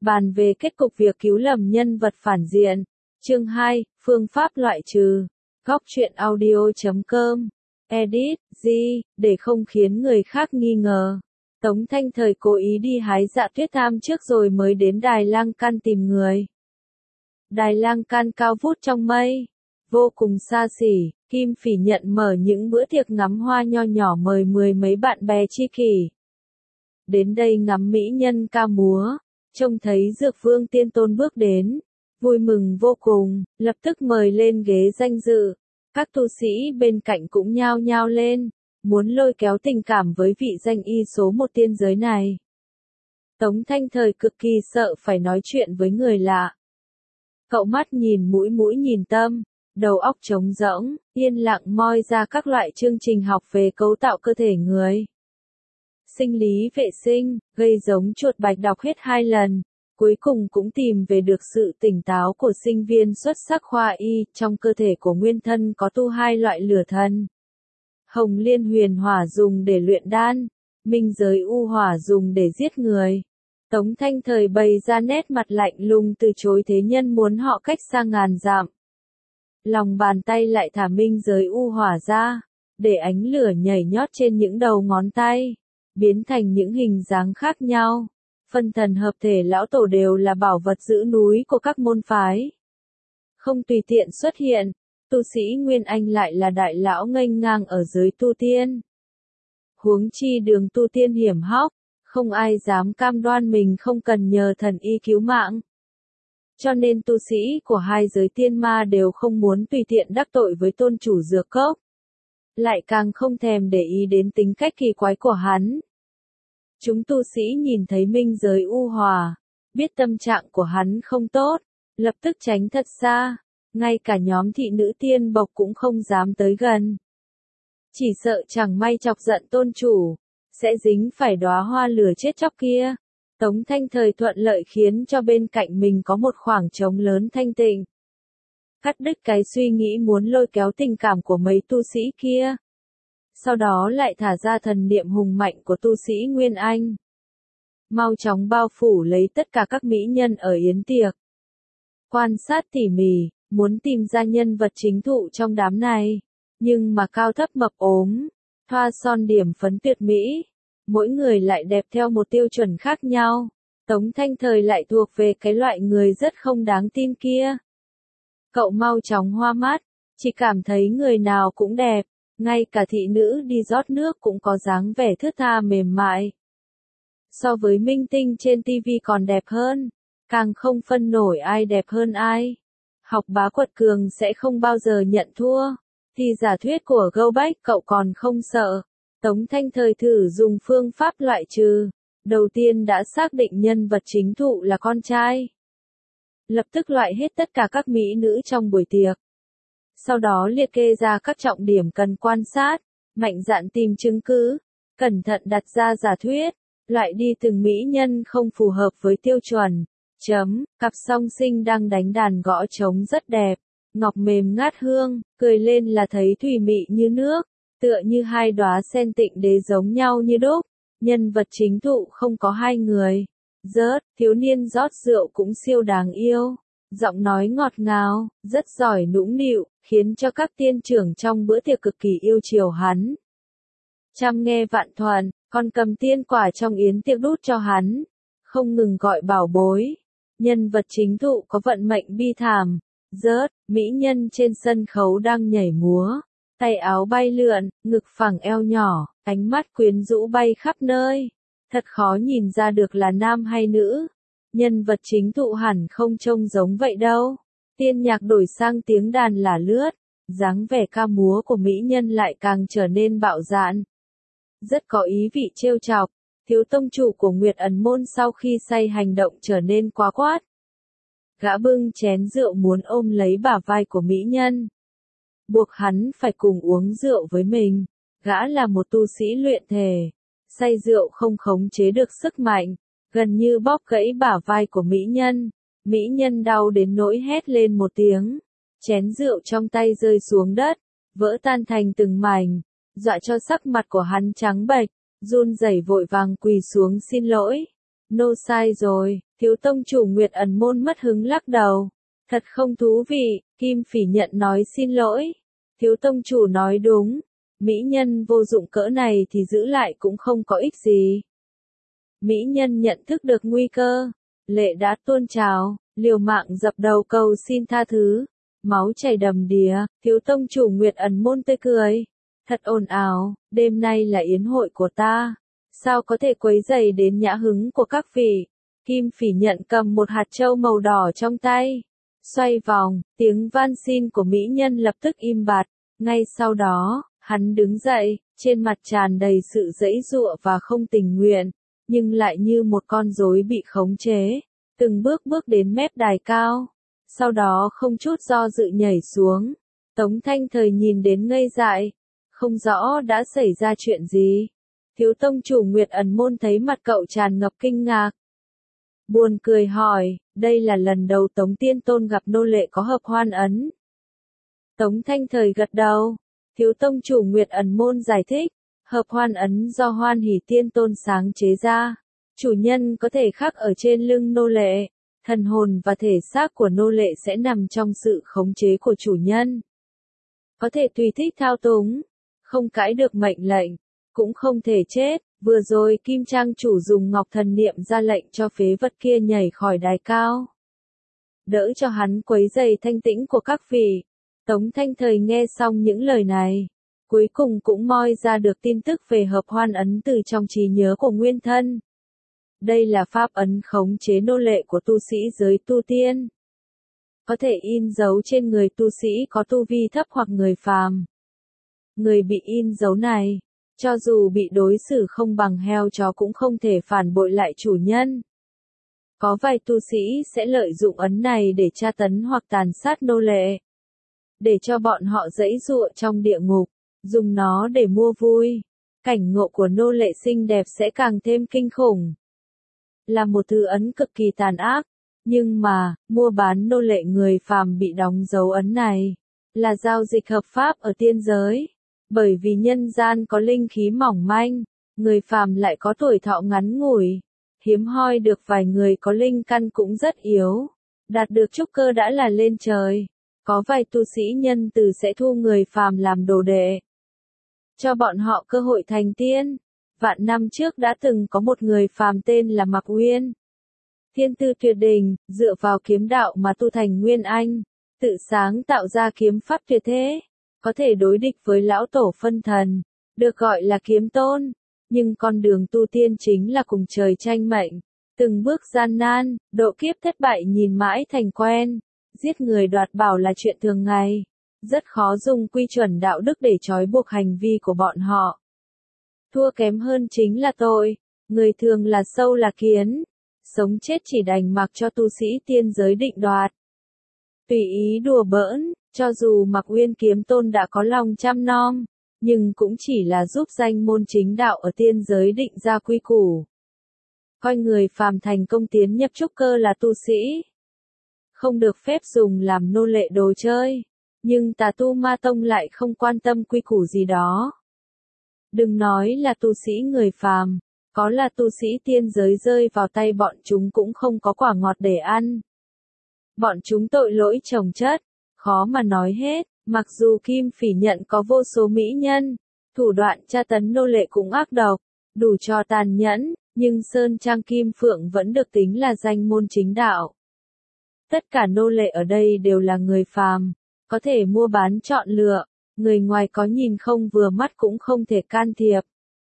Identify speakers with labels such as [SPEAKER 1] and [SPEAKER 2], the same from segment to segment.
[SPEAKER 1] bàn về kết cục việc cứu lầm nhân vật phản diện. Chương 2, phương pháp loại trừ. Góc truyện audio.com. Edit, G, để không khiến người khác nghi ngờ. Tống Thanh Thời cố ý đi hái dạ tuyết tham trước rồi mới đến Đài Lang Can tìm người. Đài Lang Can cao vút trong mây, vô cùng xa xỉ. Kim Phỉ nhận mở những bữa tiệc ngắm hoa nho nhỏ mời mười mấy bạn bè tri kỷ. Đến đây ngắm mỹ nhân ca múa, trông thấy Dược Vương Tiên Tôn bước đến, vui mừng vô cùng, lập tức mời lên ghế danh dự. Các tu sĩ bên cạnh cũng nhao nhao lên, muốn lôi kéo tình cảm với vị danh y số một tiên giới này. Tống Thanh Thời cực kỳ sợ phải nói chuyện với người lạ. Cậu mắt nhìn mũi nhìn tâm, đầu óc trống rỗng, yên lặng moi ra các loại chương trình học về cấu tạo cơ thể người. Sinh lý vệ sinh, gây giống chuột bạch đọc hết 2 lần, cuối cùng cũng tìm về được sự tỉnh táo của sinh viên xuất sắc khoa y. Trong cơ thể của nguyên thân có tu 2 loại lửa thần. Hồng liên huyền hỏa dùng để luyện đan, minh giới u hỏa dùng để giết người. Tống Thanh Thời bày ra nét mặt lạnh lùng từ chối thế nhân muốn họ cách xa ngàn dặm. Lòng bàn tay lại thả minh giới u hỏa ra, để ánh lửa nhảy nhót trên những đầu ngón tay, biến thành những hình dáng khác nhau. Phân thần hợp thể lão tổ đều là bảo vật giữ núi của các môn phái. Không tùy tiện xuất hiện, tu sĩ Nguyên Anh lại là đại lão nghênh ngang ở giới tu tiên. Huống chi đường tu tiên hiểm hóc, không ai dám cam đoan mình không cần nhờ thần y cứu mạng. Cho nên tu sĩ của 2 giới tiên ma đều không muốn tùy tiện đắc tội với tôn chủ dược cốc. Lại càng không thèm để ý đến tính cách kỳ quái của hắn. Chúng tu sĩ nhìn thấy minh giới u hòa, biết tâm trạng của hắn không tốt, lập tức tránh thật xa, ngay cả nhóm thị nữ tiên bộc cũng không dám tới gần. Chỉ sợ chẳng may chọc giận tôn chủ, sẽ dính phải đóa hoa lửa chết chóc kia. Tống Thanh Thời thuận lợi khiến cho bên cạnh mình có một khoảng trống lớn thanh tịnh. Cắt đứt cái suy nghĩ muốn lôi kéo tình cảm của mấy tu sĩ kia. Sau đó lại thả ra thần niệm hùng mạnh của tu sĩ Nguyên Anh. Mau chóng bao phủ lấy tất cả các mỹ nhân ở yến tiệc. Quan sát tỉ mỉ, muốn tìm ra nhân vật chính thụ trong đám này. Nhưng mà cao thấp mập ốm, thoa son điểm phấn tuyệt mỹ. Mỗi người lại đẹp theo một tiêu chuẩn khác nhau. Tống Thanh Thời lại thuộc về cái loại người rất không đáng tin kia. Cậu mau chóng hoa mắt, chỉ cảm thấy người nào cũng đẹp, ngay cả thị nữ đi rót nước cũng có dáng vẻ thướt tha mềm mại. So với minh tinh trên TV còn đẹp hơn, càng không phân nổi ai đẹp hơn ai. Học bá quật cường sẽ không bao giờ nhận thua, thì giả thuyết của Gâu Bách cậu còn không sợ. Tống Thanh Thời thử dùng phương pháp loại trừ. Đầu tiên đã xác định nhân vật chính thụ là con trai. Lập tức loại hết tất cả các mỹ nữ trong buổi tiệc. Sau đó liệt kê ra các trọng điểm cần quan sát, mạnh dạn tìm chứng cứ, cẩn thận đặt ra giả thuyết, loại đi từng mỹ nhân không phù hợp với tiêu chuẩn. Cặp song sinh đang đánh đàn gõ trống rất đẹp, ngọc mềm ngát hương, cười lên là thấy thủy mị như nước. Tựa như 2 đóa sen tịnh đế giống nhau như đúc, nhân vật chính thụ không có 2 người. Thiếu niên rót rượu cũng siêu đáng yêu, giọng nói ngọt ngào, rất giỏi nũng nịu, khiến cho các tiên trưởng trong bữa tiệc cực kỳ yêu chiều hắn. Trăm nghe vạn thuận, còn cầm tiên quả trong yến tiệc đút cho hắn, không ngừng gọi bảo bối. Nhân vật chính thụ có vận mệnh bi thảm. Mỹ nhân trên sân khấu đang nhảy múa. Tay áo bay lượn, ngực phẳng eo nhỏ, ánh mắt quyến rũ bay khắp nơi. Thật khó nhìn ra được là nam hay nữ. Nhân vật chính thụ hẳn không trông giống vậy đâu. Tiên nhạc đổi sang tiếng đàn lả lướt, dáng vẻ ca múa của mỹ nhân lại càng trở nên bạo dạn. Rất có ý vị trêu chọc, thiếu tông chủ của Nguyệt Ẩn Môn sau khi say hành động trở nên quá quát. Gã bưng chén rượu muốn ôm lấy bả vai của mỹ nhân. Buộc hắn phải cùng uống rượu với mình. Gã là một tu sĩ luyện thể. Say rượu không khống chế được sức mạnh, gần như bóp gãy bả vai của mỹ nhân. Mỹ nhân đau đến nỗi hét lên một tiếng. Chén rượu trong tay rơi xuống đất, vỡ tan thành từng mảnh, dọa cho sắc mặt của hắn trắng bệch, run rẩy vội vàng quỳ xuống xin lỗi. Nô sai rồi, thiếu tông chủ Nguyệt Ẩn Môn mất hứng lắc đầu. Thật không thú vị, Kim Phỉ Nhận nói xin lỗi. Thiếu tông chủ nói đúng, mỹ nhân vô dụng cỡ này thì giữ lại cũng không có ích gì. Mỹ nhân nhận thức được nguy cơ, lệ đã tuôn trào, liều mạng dập đầu cầu xin tha thứ. Máu chảy đầm đìa, thiếu tông chủ Nguyệt Ẩn Môn tươi cười. Thật ồn ào, đêm nay là yến hội của ta. Sao có thể quấy rầy đến nhã hứng của các vị? Kim Phỉ Nhận cầm một hạt châu màu đỏ trong tay. Xoay vòng, tiếng van xin của mỹ nhân lập tức im bặt. Ngay sau đó, hắn đứng dậy, trên mặt tràn đầy sự giãy giụa và không tình nguyện, nhưng lại như một con rối bị khống chế, từng bước bước đến mép đài cao. Sau đó không chút do dự nhảy xuống. Tống Thanh Thời nhìn đến ngây dại, không rõ đã xảy ra chuyện gì. Thiếu tông chủ Nguyệt Ẩn Môn thấy mặt cậu tràn ngập kinh ngạc. Buồn cười hỏi, đây là lần đầu Tống Tiên Tôn gặp nô lệ có hợp hoan ấn. Tống Thanh Thời gật đầu. Thiếu tông chủ Nguyệt Ẩn Môn giải thích, hợp hoan ấn do Hoan Hỷ Tiên Tôn sáng chế ra. Chủ nhân có thể khắc ở trên lưng nô lệ. Thần hồn và thể xác của nô lệ sẽ nằm trong sự khống chế của chủ nhân. Có thể tùy thích thao túng, không cãi được mệnh lệnh, cũng không thể chết. Vừa rồi Kim Trang chủ dùng ngọc thần niệm ra lệnh cho phế vật kia nhảy khỏi đài cao. Đỡ cho hắn quấy rầy thanh tĩnh của các vị. Tống Thanh Thời nghe xong những lời này, cuối cùng cũng moi ra được tin tức về hợp hoan ấn từ trong trí nhớ của nguyên thân. Đây là pháp ấn khống chế nô lệ của tu sĩ giới tu tiên. Có thể in dấu trên người tu sĩ có tu vi thấp hoặc người phàm. Người bị in dấu này, cho dù bị đối xử không bằng heo chó cũng không thể phản bội lại chủ nhân. Có vài tu sĩ sẽ lợi dụng ấn này để tra tấn hoặc tàn sát nô lệ, để cho bọn họ giãy giụa trong địa ngục, dùng nó để mua vui. Cảnh ngộ của nô lệ xinh đẹp sẽ càng thêm kinh khủng. Là một thứ ấn cực kỳ tàn ác, nhưng mà, mua bán nô lệ người phàm bị đóng dấu ấn này, là giao dịch hợp pháp ở tiên giới. Bởi vì nhân gian có linh khí mỏng manh, người phàm lại có tuổi thọ ngắn ngủi, hiếm hoi được vài người có linh căn cũng rất yếu, đạt được trúc cơ đã là lên trời. Có vài tu sĩ nhân từ sẽ thu người phàm làm đồ đệ, cho bọn họ cơ hội thành tiên. Vạn năm trước đã từng có một người phàm tên là Mạc Uyên. Thiên tư tuyệt đỉnh, dựa vào kiếm đạo mà tu thành Nguyên Anh, tự sáng tạo ra kiếm pháp tuyệt thế, có thể đối địch với lão tổ phân thần, được gọi là kiếm tôn. Nhưng con đường tu tiên chính là cùng trời tranh mệnh, từng bước gian nan, độ kiếp thất bại nhìn mãi thành quen, giết người đoạt bảo là chuyện thường ngày, rất khó dùng quy chuẩn đạo đức để trói buộc hành vi của bọn họ. Thua kém hơn chính là tội, người thường là sâu là kiến, sống chết chỉ đành mặc cho tu sĩ tiên giới định đoạt. Tùy ý đùa bỡn, cho dù Mạc Uyên kiếm tôn đã có lòng chăm nom, nhưng cũng chỉ là giúp danh môn chính đạo ở tiên giới định ra quy củ. Coi người phàm thành công tiến nhập trúc cơ là tu sĩ, không được phép dùng làm nô lệ đồ chơi, nhưng Tà Tu Ma Tông lại không quan tâm quy củ gì đó. Đừng nói là tu sĩ người phàm, có là tu sĩ tiên giới rơi vào tay bọn chúng cũng không có quả ngọt để ăn. Bọn chúng tội lỗi chồng chất, khó mà nói hết. Mặc dù Kim Phỉ Nhận có vô số mỹ nhân, thủ đoạn tra tấn nô lệ cũng ác độc, đủ cho tàn nhẫn, nhưng Sơn Trang Kim Phượng vẫn được tính là danh môn chính đạo. Tất cả nô lệ ở đây đều là người phàm, có thể mua bán chọn lựa, người ngoài có nhìn không vừa mắt cũng không thể can thiệp.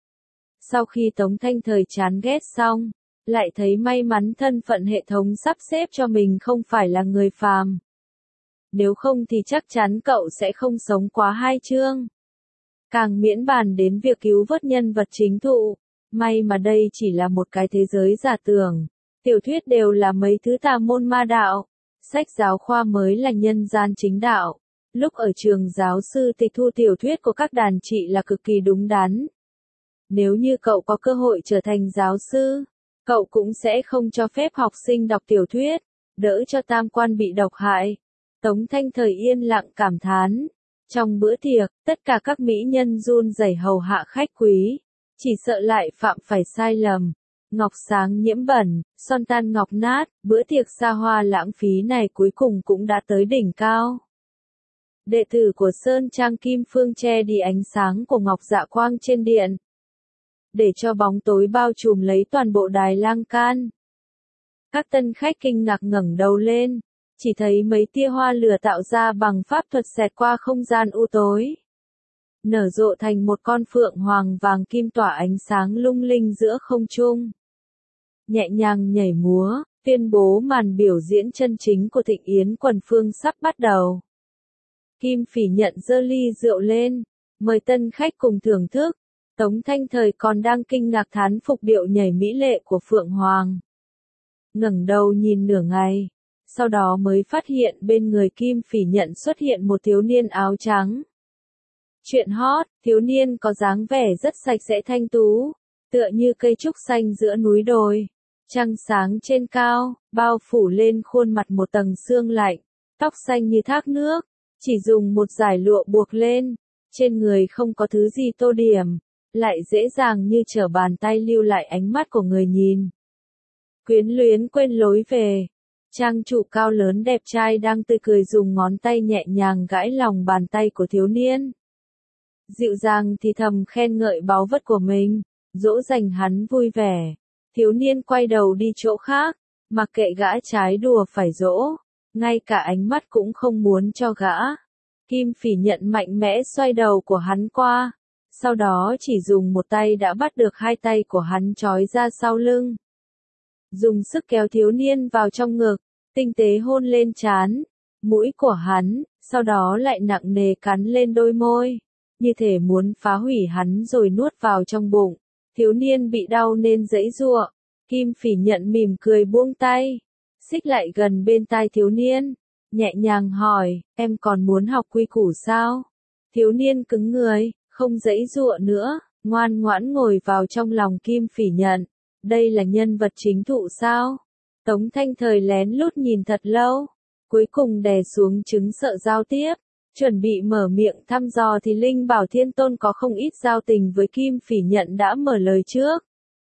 [SPEAKER 1] Sau khi Tống Thanh Thời chán ghét xong, lại thấy may mắn thân phận hệ thống sắp xếp cho mình không phải là người phàm. Nếu không thì chắc chắn cậu sẽ không sống quá 2 chương. Càng miễn bàn đến việc cứu vớt nhân vật chính thụ. May mà đây chỉ là một cái thế giới giả tưởng. Tiểu thuyết đều là mấy thứ tà môn ma đạo. Sách giáo khoa mới là nhân gian chính đạo. Lúc ở trường giáo sư tịch thu tiểu thuyết của các đàn chị là cực kỳ đúng đắn. Nếu như cậu có cơ hội trở thành giáo sư, cậu cũng sẽ không cho phép học sinh đọc tiểu thuyết, đỡ cho tam quan bị độc hại. Tống Thanh Thời yên lặng cảm thán. Trong bữa tiệc, tất cả các mỹ nhân run rẩy hầu hạ khách quý, chỉ sợ lại phạm phải sai lầm. Ngọc sáng nhiễm bẩn, son tan ngọc nát, bữa tiệc xa hoa lãng phí này cuối cùng cũng đã tới đỉnh cao. Đệ tử của Sơn Trang Kim Phương che đi ánh sáng của ngọc dạ quang trên điện, để cho bóng tối bao trùm lấy toàn bộ đài lan can. Các tân khách kinh ngạc ngẩng đầu lên, chỉ thấy mấy tia hoa lửa tạo ra bằng pháp thuật xẹt qua không gian u tối, nở rộ thành một con phượng hoàng vàng kim tỏa ánh sáng lung linh giữa không trung. Nhẹ nhàng nhảy múa, tuyên bố màn biểu diễn chân chính của Thịnh Yến quần phương sắp bắt đầu. Kim Phỉ nhận giơ ly rượu lên, mời tân khách cùng thưởng thức. Tống Thanh Thời còn đang kinh ngạc thán phục điệu nhảy mỹ lệ của Phượng Hoàng. Ngẩng đầu nhìn nửa ngày, sau đó mới phát hiện bên người Kim Phỉ nhận xuất hiện một thiếu niên áo trắng. Chuyện hot, thiếu niên có dáng vẻ rất sạch sẽ thanh tú, tựa như cây trúc xanh giữa núi đồi. Trăng sáng trên cao, bao phủ lên khuôn mặt một tầng sương lạnh, tóc xanh như thác nước, chỉ dùng một dải lụa buộc lên, trên người không có thứ gì tô điểm, lại dễ dàng như trở bàn tay lưu lại ánh mắt của người nhìn. Quyến luyến quên lối về, trang chủ cao lớn đẹp trai đang tươi cười dùng ngón tay nhẹ nhàng gãi lòng bàn tay của thiếu niên. Dịu dàng thì thầm khen ngợi báu vật của mình, dỗ dành hắn vui vẻ. Thiếu niên quay đầu đi chỗ khác, mặc kệ gã trái đùa phải dỗ, ngay cả ánh mắt cũng không muốn cho gã. Kim Phỉ nhận mạnh mẽ xoay đầu của hắn qua, sau đó chỉ dùng một tay đã bắt được hai tay của hắn trói ra sau lưng. Dùng sức kéo thiếu niên vào trong ngực, tinh tế hôn lên trán, mũi của hắn, sau đó lại nặng nề cắn lên đôi môi, như thể muốn phá hủy hắn rồi nuốt vào trong bụng. Thiếu niên bị đau nên giãy giụa, Kim Phỉ nhận mỉm cười buông tay, xích lại gần bên tai thiếu niên, nhẹ nhàng hỏi, em còn muốn học quy củ sao? Thiếu niên cứng người, không giãy giụa nữa, ngoan ngoãn ngồi vào trong lòng Kim Phỉ nhận. Đây là nhân vật chính thụ sao? Tống Thanh Thời lén lút nhìn thật lâu, cuối cùng đè xuống chứng sợ giao tiếp, chuẩn bị mở miệng thăm dò thì Linh Bảo Thiên Tôn có không ít giao tình với Kim Phỉ nhận đã mở lời trước.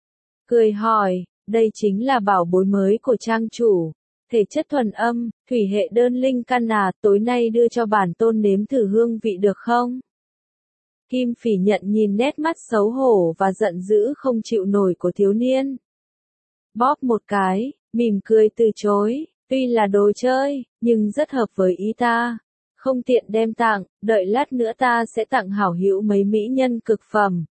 [SPEAKER 1] Cười hỏi, đây chính là bảo bối mới của trang chủ, thể chất thuần âm, thủy hệ đơn linh căn à, tối nay đưa cho bản tôn nếm thử hương vị được không? Kim Phỉ nhận nhìn nét mắt xấu hổ và giận dữ không chịu nổi của thiếu niên. Bóp một cái, mỉm cười từ chối, tuy là đồ chơi, nhưng rất hợp với ý ta. Không tiện đem tặng, đợi lát nữa ta sẽ tặng hảo hữu mấy mỹ nhân cực phẩm.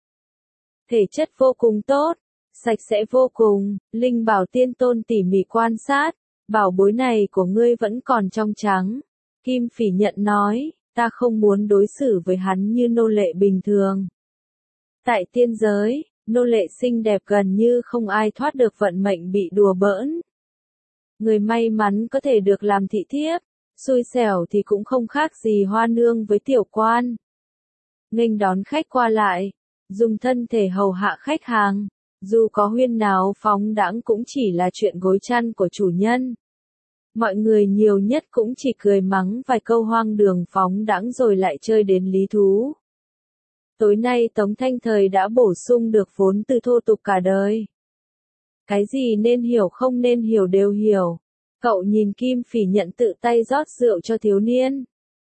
[SPEAKER 1] Thể chất vô cùng tốt, sạch sẽ vô cùng, Linh Bảo Tiên Tôn tỉ mỉ quan sát, bảo bối này của ngươi vẫn còn trong trắng. Kim Phỉ nhận nói, ta không muốn đối xử với hắn như nô lệ bình thường. Tại tiên giới, nô lệ xinh đẹp gần như không ai thoát được vận mệnh bị đùa bỡn. Người may mắn có thể được làm thị thiếp, xui xẻo thì cũng không khác gì hoa nương với tiểu quan. Nghênh đón khách qua lại, dùng thân thể hầu hạ khách hàng, dù có huyên náo phóng đãng cũng chỉ là chuyện gối chăn của chủ nhân. Mọi người nhiều nhất cũng chỉ cười mắng vài câu hoang đường phóng đãng rồi lại chơi đến lý thú. Tối nay Tống Thanh Thời đã bổ sung được vốn từ thô tục cả đời. Cái gì nên hiểu không nên hiểu đều hiểu. Cậu nhìn Kim Phỉ nhận tự tay rót rượu cho thiếu niên.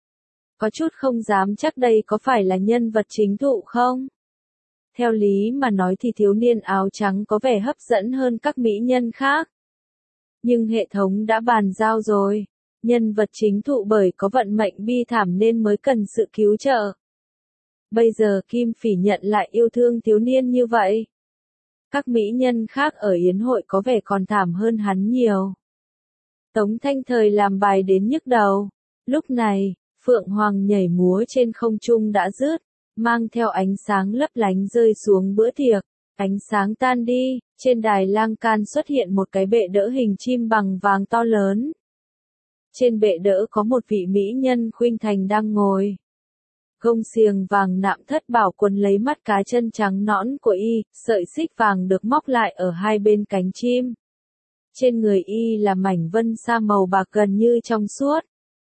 [SPEAKER 1] Có chút không dám chắc đây có phải là nhân vật chính thụ không? Theo lý mà nói thì thiếu niên áo trắng có vẻ hấp dẫn hơn các mỹ nhân khác. Nhưng hệ thống đã bàn giao rồi. Nhân vật chính thụ bởi có vận mệnh bi thảm nên mới cần sự cứu trợ. Bây giờ Kim Phỉ nhận lại yêu thương thiếu niên như vậy. Các mỹ nhân khác ở yến hội có vẻ còn thảm hơn hắn nhiều. Tống Thanh Thời làm bài đến nhức đầu. Lúc này, Phượng Hoàng nhảy múa trên không trung đã dứt, mang theo ánh sáng lấp lánh rơi xuống bữa tiệc. Ánh sáng tan đi, trên đài lan can xuất hiện một cái bệ đỡ hình chim bằng vàng to lớn. Trên bệ đỡ có một vị mỹ nhân khuynh thành đang ngồi. Gông xiềng vàng nạm thất bảo quấn lấy mắt cá chân trắng nõn của y, sợi xích vàng được móc lại ở hai bên cánh chim. Trên người y là mảnh vân sa màu bạc gần như trong suốt.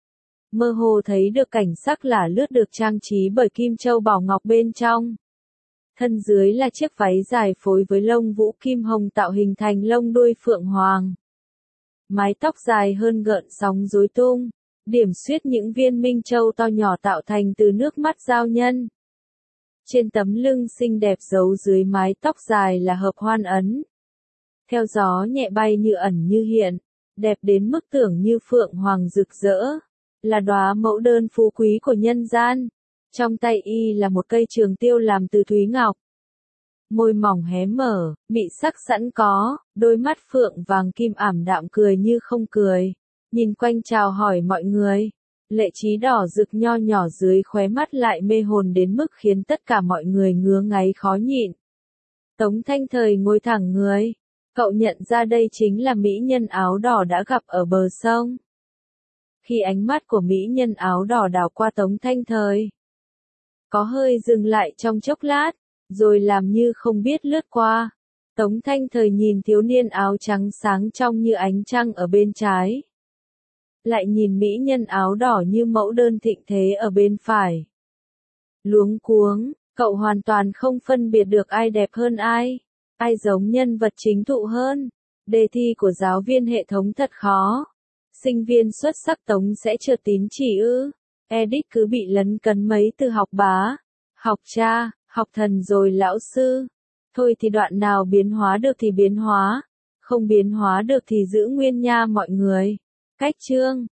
[SPEAKER 1] Mơ hồ thấy được cảnh sắc lả lướt được trang trí bởi kim châu bảo ngọc bên trong. Thân dưới là chiếc váy dài phối với lông vũ kim hồng tạo hình thành lông đuôi phượng hoàng. Mái tóc dài hơn gợn sóng rối tung, điểm xuyết những viên minh châu to nhỏ tạo thành từ nước mắt giao nhân. Trên tấm lưng xinh đẹp giấu dưới mái tóc dài là hợp hoan ấn. Theo gió nhẹ bay như ẩn như hiện, đẹp đến mức tưởng như phượng hoàng rực rỡ, là đóa mẫu đơn phú quý của nhân gian. Trong tay y là một cây trường tiêu làm từ thúy ngọc. Môi mỏng hé mở, mị sắc sẵn có, đôi mắt phượng vàng kim ảm đạm cười như không cười. Nhìn quanh chào hỏi mọi người. Lệ trí đỏ rực nho nhỏ dưới khóe mắt lại mê hồn đến mức khiến tất cả mọi người ngứa ngáy khó nhịn. Tống Thanh Thời ngồi thẳng người. Cậu nhận ra đây chính là mỹ nhân áo đỏ đã gặp ở bờ sông. Khi ánh mắt của mỹ nhân áo đỏ đảo qua Tống Thanh Thời, có hơi dừng lại trong chốc lát, rồi làm như không biết lướt qua. Tống Thanh Thời nhìn thiếu niên áo trắng sáng trong như ánh trăng ở bên trái. Lại nhìn mỹ nhân áo đỏ như mẫu đơn thịnh thế ở bên phải. Luống cuống, cậu hoàn toàn không phân biệt được ai đẹp hơn ai, ai giống nhân vật chính thụ hơn. Đề thi của giáo viên hệ thống thật khó. Sinh viên xuất sắc Tống sẽ trượt tín chỉ ư? Edit cứ bị lấn cấn mấy từ học bá, học cha, học thần rồi lão sư. Thôi thì đoạn nào biến hóa được thì biến hóa, không biến hóa được thì giữ nguyên nha mọi người. Cách chương